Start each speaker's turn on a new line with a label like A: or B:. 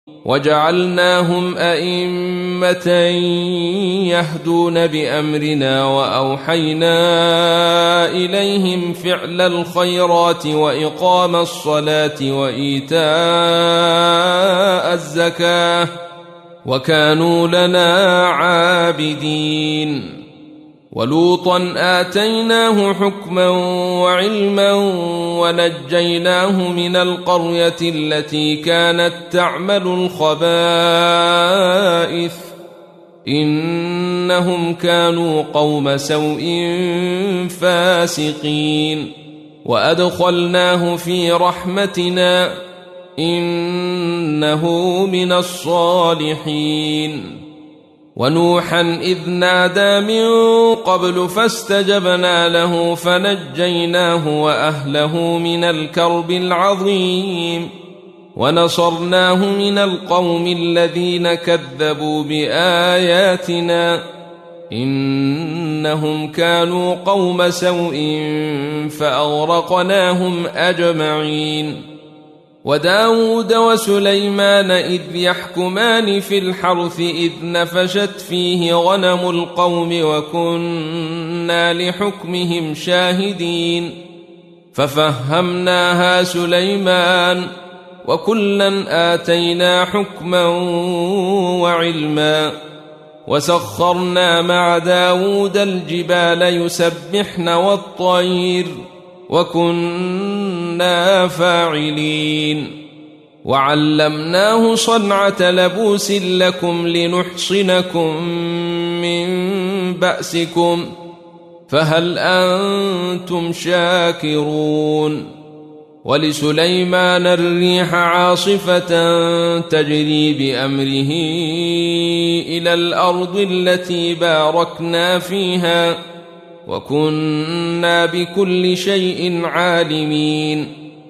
A: وجعلناهم أئمة يهدون بأمرنا وأوحينا إليهم فعل الخيرات وإقام الصلاة وإيتاء الزكاة وكانوا لنا عابدين. ولوطا آتيناه حكما وعلما ونجيناه من القرية التي كانت تعمل الخبائث إنهم كانوا قوم سوء فاسقين. وأدخلناه في رحمتنا إنه من الصالحين. ونوحا إذ نادى من قبل فاستجبنا له فنجيناه وأهله من الكرب العظيم ونصرناه من القوم الذين كذبوا بآياتنا إنهم كانوا قوم سوء فأغرقناهم أجمعين. وداود وسليمان إذ يحكمان في الحرث إذ نفشت فيه غنم القوم وكنا لحكمهم شاهدين ففهمناها سليمان وكلا آتينا حكما وعلما وسخرنا مع داود الجبال يسبحن والطير وكنا فاعلين. وعلمناه صنعة لبوس لكم لنحصنكم من بأسكم فهل أنتم شاكرون. ولسليمان الريح عاصفة تجري بأمره إلى الأرض التي باركنا فيها وكنا بكل شيء عالمين.